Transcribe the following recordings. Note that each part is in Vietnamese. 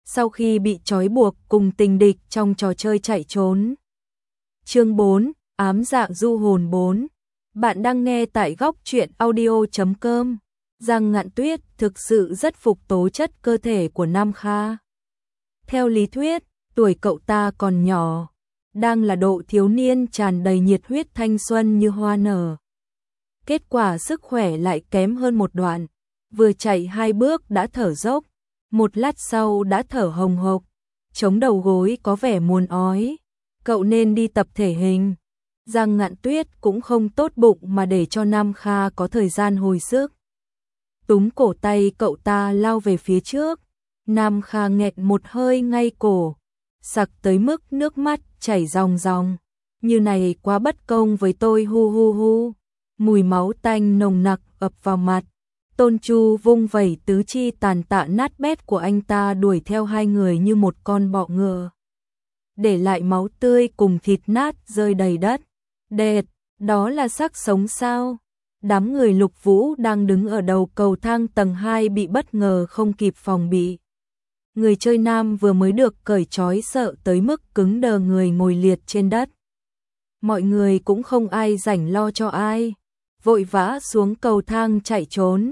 sau khi bị trói buộc cùng tình địch trong trò chơi chạy trốn. Chương 4, ám dạ du hồn 4. Bạn đang nghe tại góc truyện audio.com. Giang Ngạn Tuyết thực sự rất phục tố chất cơ thể của Nam Kha. Theo lý thuyết, tuổi cậu ta còn nhỏ, đang là độ thiếu niên tràn đầy nhiệt huyết thanh xuân như hoa nở. Kết quả sức khỏe lại kém hơn một đoạn, vừa chạy 2 bước đã thở dốc, một lát sau đã thở hồng hộc, chống đầu gối có vẻ muốn ói. Cậu nên đi tập thể hình. Giang Ngạn Tuyết cũng không tốt bụng mà để cho Nam Kha có thời gian hồi sức. Túm cổ tay cậu ta lao về phía trước, Nam Kha nghẹn một hơi ngay cổ, sặc tới mức nước mắt chảy ròng ròng. Như này quá bất công với tôi, hu hu hu. Mùi máu tanh nồng nặc ập vào mặt. Tôn Chu vung vẩy tứ chi tàn tạ nát bét của anh ta đuổi theo hai người như một con bọ ngựa, để lại máu tươi cùng thịt nát rơi đầy đất. Đệt, đó là xác sống sao? Đám người Lục Vũ đang đứng ở đầu cầu thang tầng 2 bị bất ngờ không kịp phòng bị. Người chơi nam vừa mới được cởi trói sợ tới mức cứng đờ người ngồi liệt trên đất. Mọi người cũng không ai rảnh lo cho ai, vội vã xuống cầu thang chạy trốn.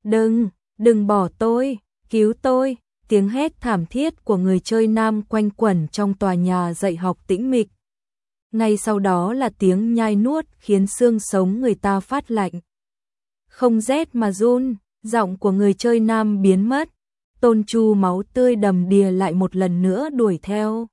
Đừng bỏ tôi, cứu tôi. Tiếng hét thảm thiết của người chơi nam quanh quẩn trong tòa nhà dạy học tĩnh mịch. Ngay sau đó là tiếng nhai nuốt khiến xương sống người ta phát lạnh. Không rét mà run, giọng của người chơi nam biến mất. Tôn Chu máu tươi đầm đìa lại một lần nữa đuổi theo.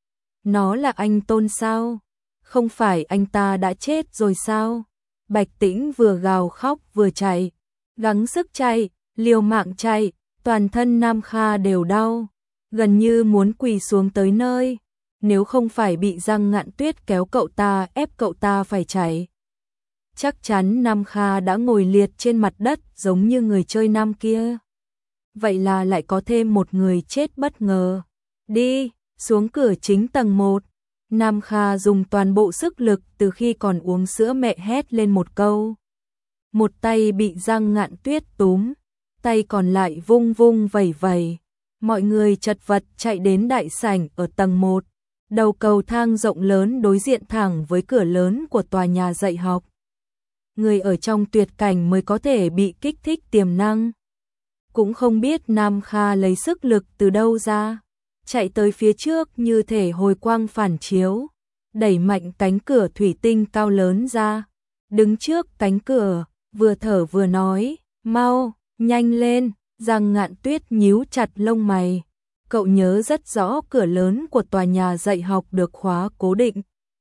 Nó là anh Tôn sao? Không phải anh ta đã chết rồi sao? Bạch Tĩnh vừa gào khóc vừa chạy, gắng sức chạy, liều mạng chạy, toàn thân Nam Kha đều đau, gần như muốn quỳ xuống tới nơi. Nếu không phải bị Giang Ngạn Tuyết kéo cậu ta ép cậu ta phải chạy, chắc chắn Nam Kha đã ngồi liệt trên mặt đất giống như người chơi nam kia. Vậy là lại có thêm một người chết bất ngờ. Đi, xuống cửa chính tầng 1. Nam Kha dùng toàn bộ sức lực từ khi còn uống sữa mẹ hét lên một câu. Một tay bị Giang Ngạn Tuyết túm, tay còn lại vung vung vẩy vẩy. Mọi người chật vật chạy đến đại sảnh ở tầng 1. Đầu cầu thang rộng lớn đối diện thẳng với cửa lớn của tòa nhà dạy học. Người ở trong tuyệt cảnh mới có thể bị kích thích tiềm năng. Cũng không biết Nam Kha lấy sức lực từ đâu ra, chạy tới phía trước như thể hồi quang phản chiếu, đẩy mạnh cánh cửa thủy tinh cao lớn ra, đứng trước cánh cửa, vừa thở vừa nói, mau, nhanh lên. Giang Ngạn Tuyết nhíu chặt lông mày, cậu nhớ rất rõ cửa lớn của tòa nhà dạy học được khóa cố định.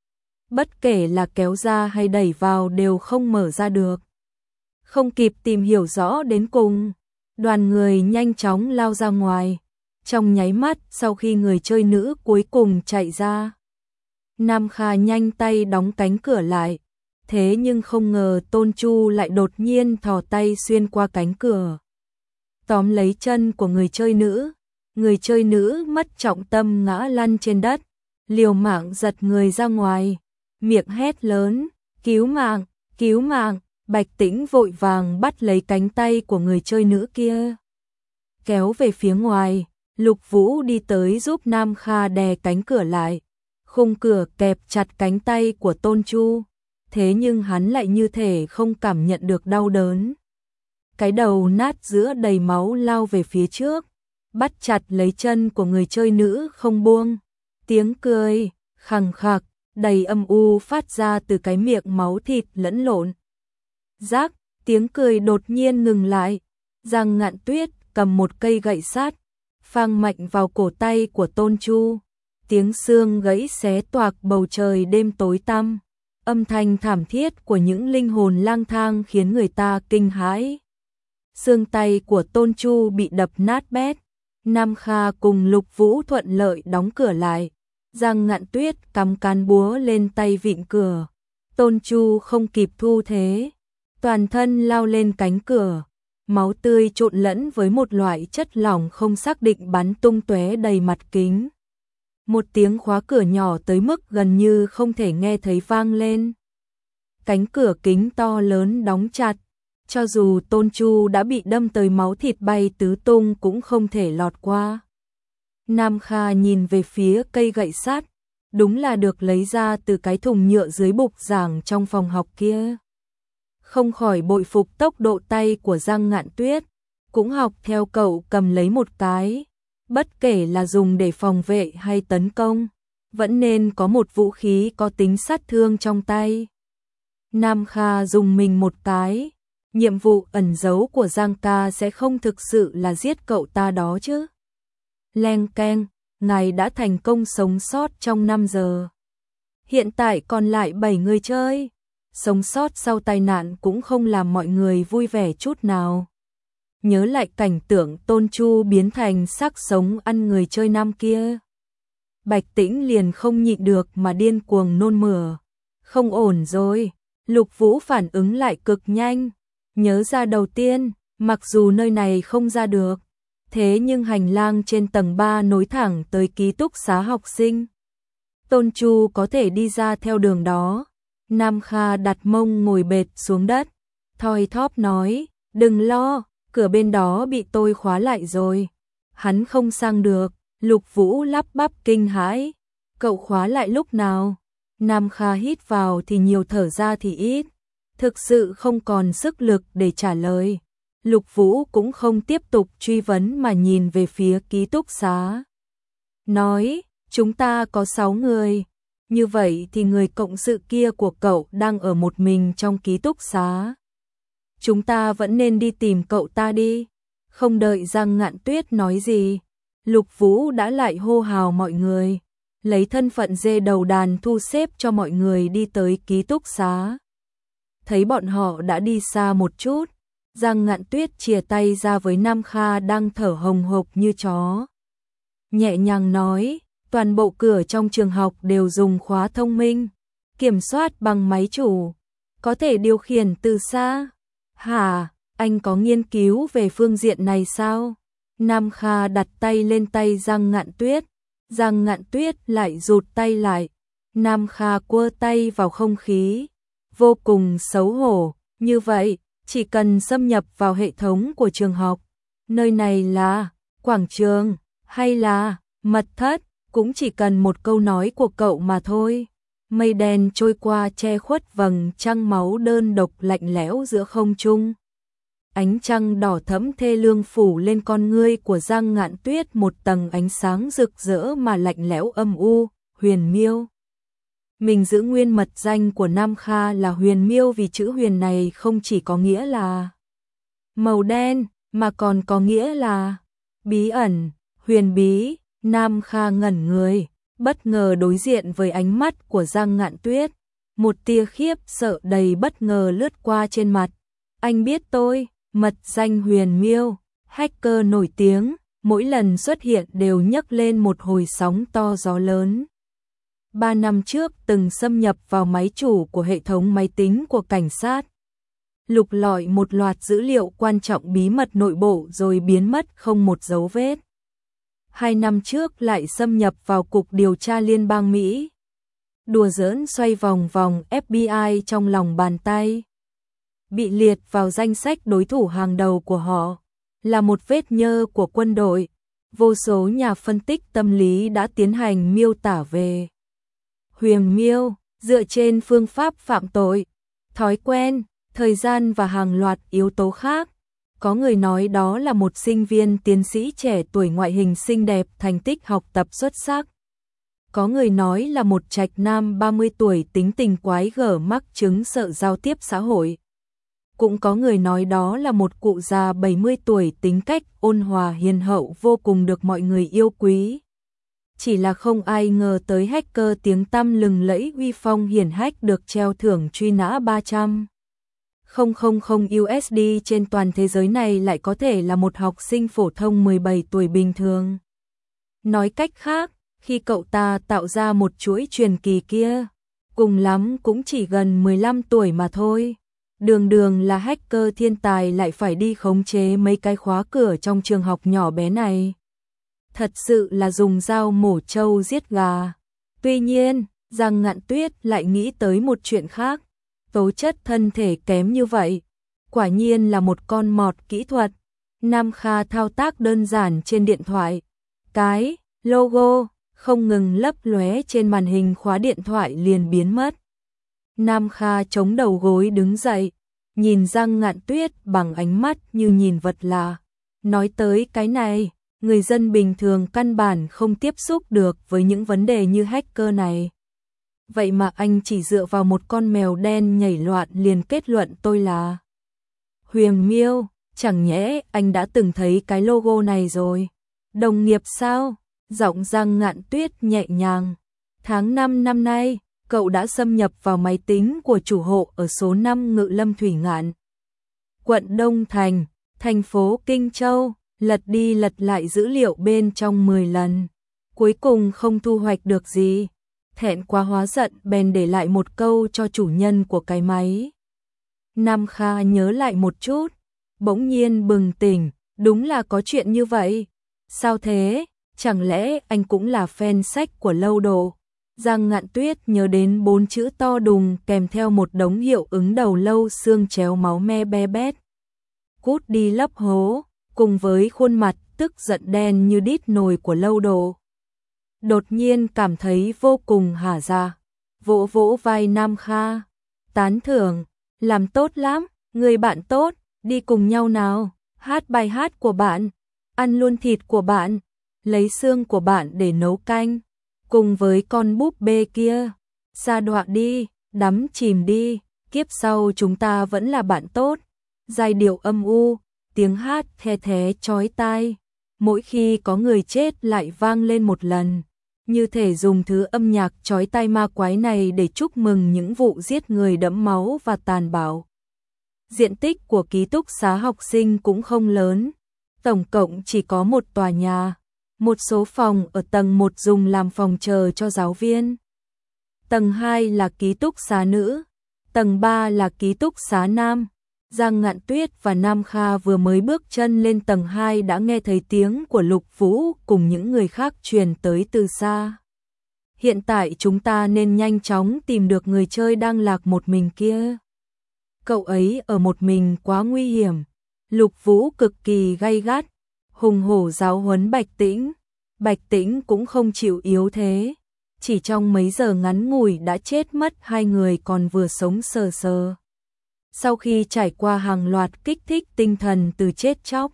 Bất kể là kéo ra hay đẩy vào đều không mở ra được. Không kịp tìm hiểu rõ đến cùng, đoàn người nhanh chóng lao ra ngoài. Trong nháy mắt sau khi người chơi nữ cuối cùng chạy ra, Nam Kha nhanh tay đóng cánh cửa lại. Thế nhưng không ngờ Tôn Chu lại đột nhiên thò tay xuyên qua cánh cửa, tóm lấy chân của người chơi nữ. Người chơi nữ mất trọng tâm ngã lăn trên đất, liều mạng giật người ra ngoài, miệng hét lớn, cứu mạng, cứu mạng. Bạch Tĩnh vội vàng bắt lấy cánh tay của người chơi nữ kia, kéo về phía ngoài. Lục Vũ đi tới giúp Nam Kha đè cánh cửa lại, khung cửa kẹp chặt cánh tay của Tôn Chu, thế nhưng hắn lại như thể không cảm nhận được đau đớn. Cái đầu nát giữa đầy máu lao về phía trước, bắt chặt lấy chân của người chơi nữ không buông. Tiếng cười khằng khặc đầy âm u phát ra từ cái miệng máu thịt lẫn lộn. Rắc, tiếng cười đột nhiên ngừng lại. Giang Ngạn Tuyết cầm một cây gậy sắt, phang mạnh vào cổ tay của Tôn Chu. Tiếng xương gãy xé toạc bầu trời đêm tối tăm. Âm thanh thảm thiết của những linh hồn lang thang khiến người ta kinh hãi. Xương tay của Tôn Chu bị đập nát bét. Nam Kha cùng Lục Vũ thuận lợi đóng cửa lại. Giang Ngạn Tuyết cắm cán búa lên tay vịn cửa. Tôn Chu không kịp thu thế, toàn thân lao lên cánh cửa. Máu tươi trộn lẫn với một loại chất lỏng không xác định bắn tung tóe đầy mặt kính. Một tiếng khóa cửa nhỏ tới mức gần như không thể nghe thấy vang lên. Cánh cửa kính to lớn đóng chặt, cho dù Tôn Chu đã bị đâm tới máu thịt bay tứ tung cũng không thể lọt qua. Nam Kha nhìn về phía cây gậy sắt, đúng là được lấy ra từ cái thùng nhựa dưới bục giảng trong phòng học kia. Không khỏi bội phục tốc độ tay của Giang Ngạn Tuyết, cũng học theo cậu cầm lấy một cái, bất kể là dùng để phòng vệ hay tấn công, vẫn nên có một vũ khí có tính sát thương trong tay. Nam Kha dùng mình một cái, nhiệm vụ ẩn giấu của Giang ca sẽ không thực sự là giết cậu ta đó chứ. Leng keng, ngài đã thành công sống sót trong 5 giờ. Hiện tại còn lại 7 người chơi. Sống sót sau tai nạn cũng không làm mọi người vui vẻ chút nào. Nhớ lại cảnh tượng Tôn Chu biến thành xác sống ăn người chơi năm kia. Bạch Tĩnh liền không nhịn được mà điên cuồng nôn mửa. Không ổn rồi. Lục Vũ phản ứng lại cực nhanh. Nhớ ra đầu tiên, mặc dù nơi này không ra được, thế nhưng hành lang trên tầng 3 nối thẳng tới ký túc xá học sinh. Tôn Chu có thể đi ra theo đường đó. Nam Kha đặt mông ngồi bệt xuống đất, thoi thóp nói, đừng lo, cửa bên đó bị tôi khóa lại rồi. Hắn không sang được. Lục Vũ lắp bắp kinh hãi. Cậu khóa lại lúc nào? Nam Kha hít vào thì nhiều, thở ra thì ít. Thực sự không còn sức lực để trả lời. Lục Vũ cũng không tiếp tục truy vấn mà nhìn về phía ký túc xá. Nói, chúng ta có 6 người. Như vậy thì người cộng sự kia của cậu đang ở một mình trong ký túc xá. Chúng ta vẫn nên đi tìm cậu ta đi. Không đợi Giang Ngạn Tuyết nói gì, Lục Vũ đã lại hô hào mọi người, lấy thân phận dê đầu đàn thu xếp cho mọi người đi tới ký túc xá. Thấy bọn họ đã đi xa một chút, Giang Ngạn Tuyết chìa tay ra với Nam Kha đang thở hồng hộc như chó. Nhẹ nhàng nói, toàn bộ cửa trong trường học đều dùng khóa thông minh, kiểm soát bằng máy chủ, có thể điều khiển từ xa. Hả, anh có nghiên cứu về phương diện này sao? Nam Kha đặt tay lên tay Giang Ngạn Tuyết, Giang Ngạn Tuyết lại rụt tay lại. Nam Kha quơ tay vào không khí, vô cùng xấu hổ. Như vậy, chỉ cần xâm nhập vào hệ thống của trường học, nơi này là quảng trường hay là mật thất, cũng chỉ cần một câu nói của cậu mà thôi. Mây đen trôi qua che khuất vầng trăng máu đơn độc lạnh lẽo giữa không trung. Ánh trăng đỏ thẫm thê lương phủ lên con ngươi của Giang Ngạn Tuyết một tầng ánh sáng rực rỡ mà lạnh lẽo âm u, Huyền Miêu. Mình giữ nguyên mật danh của Nam Kha là Huyền Miêu vì chữ huyền này không chỉ có nghĩa là màu đen, mà còn có nghĩa là bí ẩn, huyền bí. Nam Kha ngẩn người, bất ngờ đối diện với ánh mắt của Giang Ngạn Tuyết. Một tia khiếp sợ đầy bất ngờ lướt qua trên mặt. Anh biết tôi, mật danh Huyền Miêu, hacker nổi tiếng, mỗi lần xuất hiện đều nhấc lên một hồi sóng to gió lớn. 3 năm trước từng xâm nhập vào máy chủ của hệ thống máy tính của cảnh sát, lục lọi một loạt dữ liệu quan trọng bí mật nội bộ rồi biến mất không một dấu vết. 2 năm trước lại xâm nhập vào Cục Điều tra Liên bang Mỹ. Đùa giỡn xoay vòng vòng FBI trong lòng bàn tay. Bị liệt vào danh sách đối thủ hàng đầu của họ, là một vết nhơ của quân đội. Vô số nhà phân tích tâm lý đã tiến hành miêu tả về Huyền Miêu, dựa trên phương pháp phạm tội, thói quen, thời gian và hàng loạt yếu tố khác. Có người nói đó là một sinh viên tiến sĩ trẻ tuổi ngoại hình xinh đẹp, thành tích học tập xuất sắc. Có người nói là một trạch nam 30 tuổi tính tình quái gở, mắc chứng sợ giao tiếp xã hội. Cũng có người nói đó là một cụ già 70 tuổi tính cách ôn hòa hiền hậu, vô cùng được mọi người yêu quý. Chỉ là không ai ngờ tới hacker tiếng tăm lừng lẫy uy phong hiển hách được treo thưởng truy nã 300.000 USD trên toàn thế giới này lại có thể là một học sinh phổ thông 17 tuổi bình thường. Nói cách khác, khi cậu ta tạo ra một chuỗi truyền kỳ kia, cùng lắm cũng chỉ gần 15 tuổi mà thôi. Đường đường là hacker thiên tài lại phải đi khống chế mấy cái khóa cửa trong trường học nhỏ bé này. Thật sự là dùng dao mổ trâu giết gà. Tuy nhiên, Giang Ngạn Tuyết lại nghĩ tới một chuyện khác. Tố chất thân thể kém như vậy, quả nhiên là một con mọt kỹ thuật. Nam Kha thao tác đơn giản trên điện thoại. Cái Logo không ngừng lấp lóe trên màn hình khóa điện thoại liền biến mất. Nam Kha chống đầu gối đứng dậy, nhìn Giang Ngạn Tuyết bằng ánh mắt như nhìn vật lạ. Nói tới cái này, người dân bình thường căn bản không tiếp xúc được với những vấn đề như hacker này. Vậy mà anh chỉ dựa vào một con mèo đen nhảy loạn liền kết luận tôi là Huyền Miêu, chẳng nhẽ anh đã từng thấy cái logo này rồi. Đồng nghiệp sao? Giọng Giang Ngạn Tuyết nhẹ nhàng. Tháng 5 năm nay, cậu đã xâm nhập vào máy tính của chủ hộ ở số 5 Ngự Lâm Thủy Ngạn, quận Đông Thành, thành phố Kinh Châu, lật đi lật lại dữ liệu bên trong 10 lần. Cuối cùng không thu hoạch được gì. Thẹn quá hóa giận bèn để lại một câu cho chủ nhân của cái máy. Nam Kha nhớ lại một chút, bỗng nhiên bừng tỉnh, đúng là có chuyện như vậy. Sao thế? Chẳng lẽ anh cũng là fan sách của Lâu Độ? Giang Ngạn Tuyết nhớ đến 4 chữ to đùng kèm theo một đống hiệu ứng đầu lâu xương chéo máu me be bét. Cút đi lấp hố, cùng với khuôn mặt tức giận đen như đít nồi của Lâu Độ. Đột nhiên cảm thấy vô cùng hả dạ, vỗ vỗ vai Nam Kha, tán thưởng, làm tốt lắm, người bạn tốt, đi cùng nhau nào, hát bài hát của bạn, ăn luôn thịt của bạn, lấy xương của bạn để nấu canh, cùng với con búp bê kia, sa đọa đi, đắm chìm đi, kiếp sau chúng ta vẫn là bạn tốt. Giai điệu âm u, tiếng hát the thé chói tai, mỗi khi có người chết lại vang lên một lần, như thể dùng thứ âm nhạc chói tai ma quái này để chúc mừng những vụ giết người đẫm máu và tàn bạo. Diện tích của ký túc xá học sinh cũng không lớn, tổng cộng chỉ có một tòa nhà, một số phòng ở tầng 1 dùng làm phòng chờ cho giáo viên. Tầng 2 là ký túc xá nữ, tầng 3 là ký túc xá nam. Giang Ngạn Tuyết và Nam Kha vừa mới bước chân lên tầng 2 đã nghe thấy tiếng của Lục Vũ cùng những người khác truyền tới từ xa. Hiện tại chúng ta nên nhanh chóng tìm được người chơi đang lạc một mình kia. Cậu ấy ở một mình quá nguy hiểm. Lục Vũ cực kỳ gay gắt, hùng hổ giáo huấn Bạch Tĩnh. Bạch Tĩnh cũng không chịu yếu thế. Chỉ trong mấy giờ ngắn ngủi đã chết mất 2 người còn vừa sống sờ sờ. Sau khi trải qua hàng loạt kích thích tinh thần từ chết chóc,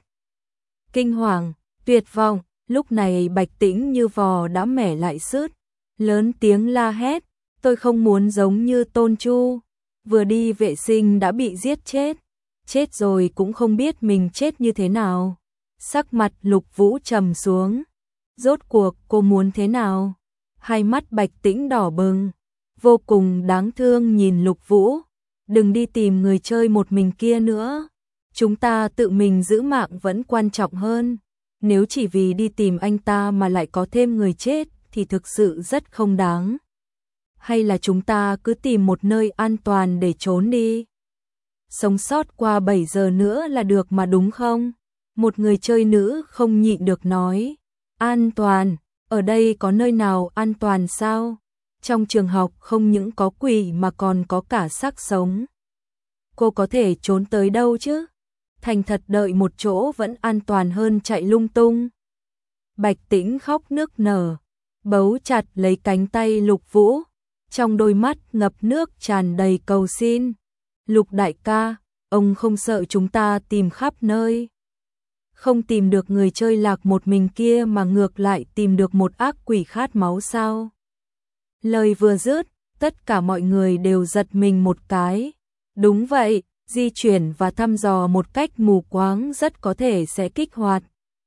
kinh hoàng, tuyệt vọng, lúc này Bạch Tĩnh như vò đã mẻ lại sứt, lớn tiếng la hét, tôi không muốn giống như Tôn Chu, vừa đi vệ sinh đã bị giết chết rồi cũng không biết mình chết như thế nào. Sắc mặt Lục Vũ trầm xuống, rốt cuộc cô muốn thế nào? Hai mắt Bạch Tĩnh đỏ bừng, vô cùng đáng thương nhìn Lục Vũ. Đừng đi tìm người chơi một mình kia nữa. Chúng ta tự mình giữ mạng vẫn quan trọng hơn. Nếu chỉ vì đi tìm anh ta mà lại có thêm người chết thì thực sự rất không đáng. Hay là chúng ta cứ tìm một nơi an toàn để trốn đi. Sống sót qua 7 giờ nữa là được mà đúng không? Một người chơi nữ không nhịn được nói. An toàn? Ở đây có nơi nào an toàn sao? Trong trường học không những có quỷ mà còn có cả xác sống. Cô có thể trốn tới đâu chứ? Thành thật đợi một chỗ vẫn an toàn hơn chạy lung tung. Bạch Tĩnh khóc nức nở, bấu chặt lấy cánh tay Lục Vũ, trong đôi mắt ngập nước tràn đầy cầu xin. Lục đại ca, ông không sợ chúng ta tìm khắp nơi, không tìm được người chơi lạc một mình kia mà ngược lại tìm được một ác quỷ khát máu sao? Lời vừa dứt, tất cả mọi người đều giật mình một cái. Đúng vậy, di chuyển và thăm dò một cách mù quáng rất có thể sẽ kích hoạt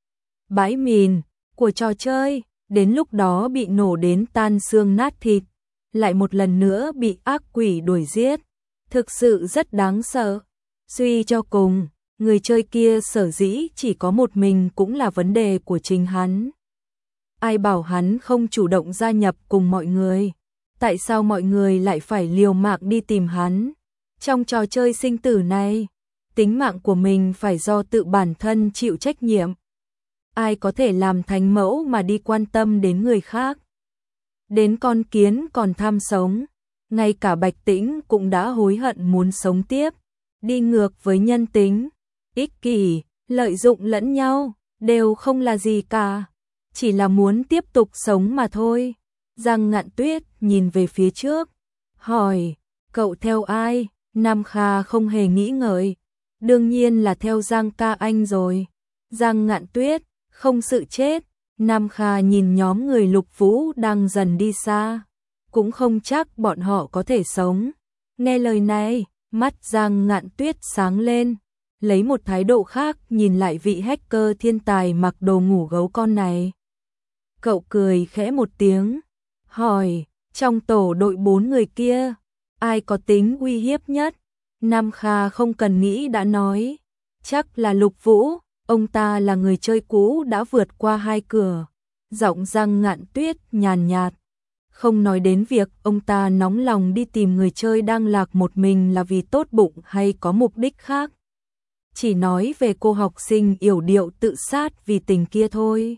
bãi mìn của trò chơi, đến lúc đó bị nổ đến tan xương nát thịt, lại một lần nữa bị ác quỷ đuổi giết. Thực sự rất đáng sợ. Suy cho cùng, người chơi kia sở dĩ chỉ có một mình cũng là vấn đề của chính hắn. Ai bảo hắn không chủ động gia nhập cùng mọi người? Tại sao mọi người lại phải liều mạng đi tìm hắn? Trong trò chơi sinh tử này, tính mạng của mình phải do tự bản thân chịu trách nhiệm. Ai có thể làm thánh mẫu mà đi quan tâm đến người khác? Đến con kiến còn tham sống, ngay cả Bạch Tĩnh cũng đã hối hận muốn sống tiếp. Đi ngược với nhân tính, ích kỷ, lợi dụng lẫn nhau, đều không là gì cả. chỉ là muốn tiếp tục sống mà thôi. Giang Ngạn Tuyết nhìn về phía trước, hỏi, cậu theo ai? Nam Kha không hề nghĩ ngợi, đương nhiên là theo Giang ca anh rồi. Giang Ngạn Tuyết, không sự chết. Nam Kha nhìn nhóm người Lục Vũ đang dần đi xa, cũng không chắc bọn họ có thể sống. Nghe lời này, mắt Giang Ngạn Tuyết sáng lên, lấy một thái độ khác nhìn lại vị hacker thiên tài mặc đồ ngủ gấu con này. Cậu cười khẽ một tiếng, hỏi, trong tổ đội 4 người kia, ai có tính uy hiếp nhất? Nam Kha không cần nghĩ đã nói, chắc là Lục Vũ, ông ta là người chơi cũ đã vượt qua 2 cửa. Giọng Giang Ngạn Tuyết nhàn nhạt, không nói đến việc ông ta nóng lòng đi tìm người chơi đang lạc một mình là vì tốt bụng hay có mục đích khác. Chỉ nói về cô học sinh yểu điệu tự sát vì tình kia thôi.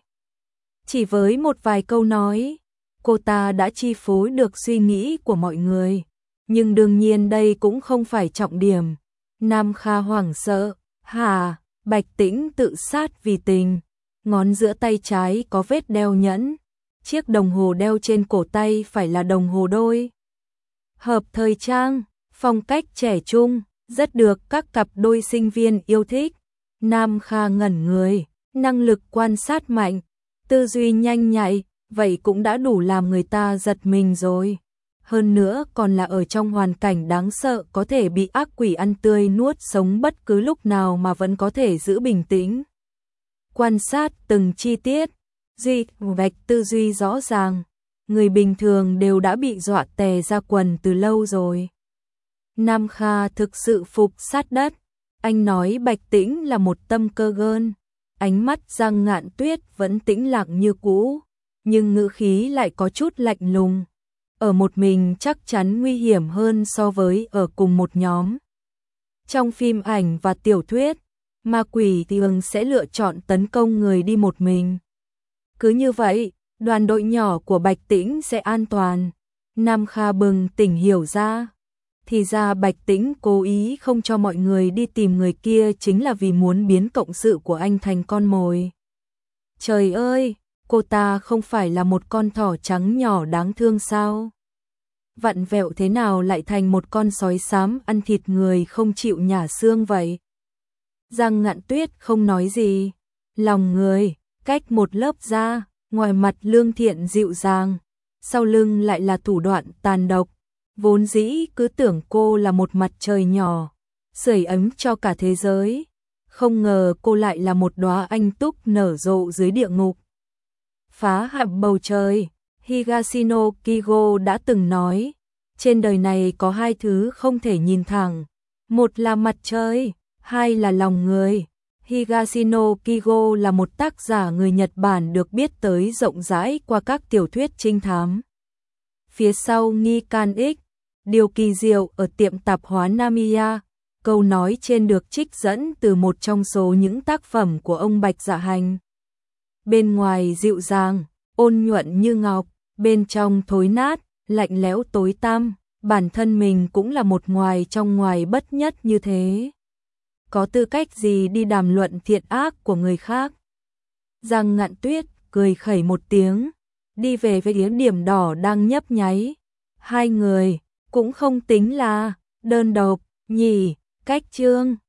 Chỉ với một vài câu nói, cô ta đã chi phối được suy nghĩ của mọi người. Nhưng đương nhiên đây cũng không phải trọng điểm. Nam Kha hoảng sợ, hả, Bạch Tĩnh tự sát vì tình. Ngón giữa tay trái có vết đeo nhẫn. Chiếc đồng hồ đeo trên cổ tay phải là đồng hồ đôi. Hợp thời trang, phong cách trẻ trung, rất được các cặp đôi sinh viên yêu thích. Nam Kha ngẩn người, năng lực quan sát mạnh, tư duy nhanh nhạy, vậy cũng đã đủ làm người ta giật mình rồi. Hơn nữa còn là ở trong hoàn cảnh đáng sợ có thể bị ác quỷ ăn tươi nuốt sống bất cứ lúc nào mà vẫn có thể giữ bình tĩnh. Quan sát từng chi tiết, vạch tư duy rõ ràng, người bình thường đều đã bị dọa tè ra quần từ lâu rồi. Nam Kha thực sự phục sát đất, anh nói Bạch Tĩnh là một tâm cơ gơn, ánh mắt Giang Ngạn Tuyết vẫn tĩnh lặng như cũ, nhưng ngữ khí lại có chút lạnh lùng. Ở một mình chắc chắn nguy hiểm hơn so với ở cùng một nhóm. Trong phim ảnh và tiểu thuyết, ma quỷ thường sẽ lựa chọn tấn công người đi một mình. Cứ như vậy, đoàn đội nhỏ của Bạch Tĩnh sẽ an toàn. Nam Kha bừng tỉnh hiểu ra. Thì ra Bạch Tĩnh cố ý không cho mọi người đi tìm người kia chính là vì muốn biến cộng sự của anh thành con mồi. Trời ơi, cô ta không phải là một con thỏ trắng nhỏ đáng thương sao? Vặn vẹo thế nào lại thành một con sói xám ăn thịt người không chịu nhả xương vậy? Giang Ngạn Tuyết không nói gì. Lòng người, cách một lớp da, ngoài mặt lương thiện dịu dàng, sau lưng lại là thủ đoạn tàn độc. Vốn dĩ cứ tưởng cô là một mặt trời nhỏ, sưởi ấm cho cả thế giới. Không ngờ cô lại là một đóa anh túc nở rộ dưới địa ngục. Phá hạm bầu trời, Higashino Kigo đã từng nói, trên đời này có 2 thứ không thể nhìn thẳng, một là mặt trời, 2 là lòng người. Higashino Kigo là một tác giả người Nhật Bản được biết tới rộng rãi qua các tiểu thuyết trinh thám. Phía sau nghi can X, điều kỳ diệu ở tiệm tạp hóa Namiya, câu nói trên được trích dẫn từ một trong số những tác phẩm của ông Bạch Dạ Hành. Bên ngoài dịu dàng, ôn nhuận như ngọc, bên trong thối nát, lạnh lẽo tối tăm, bản thân mình cũng là một ngoài trong ngoài bất nhất như thế. Có tư cách gì đi đàm luận thiện ác của người khác? Giang Ngạn Tuyết cười khẩy một tiếng, đi về phía điểm đỏ đang nhấp nháy. 2 người, cũng không tính là đơn độc, nhỉ, cách chương.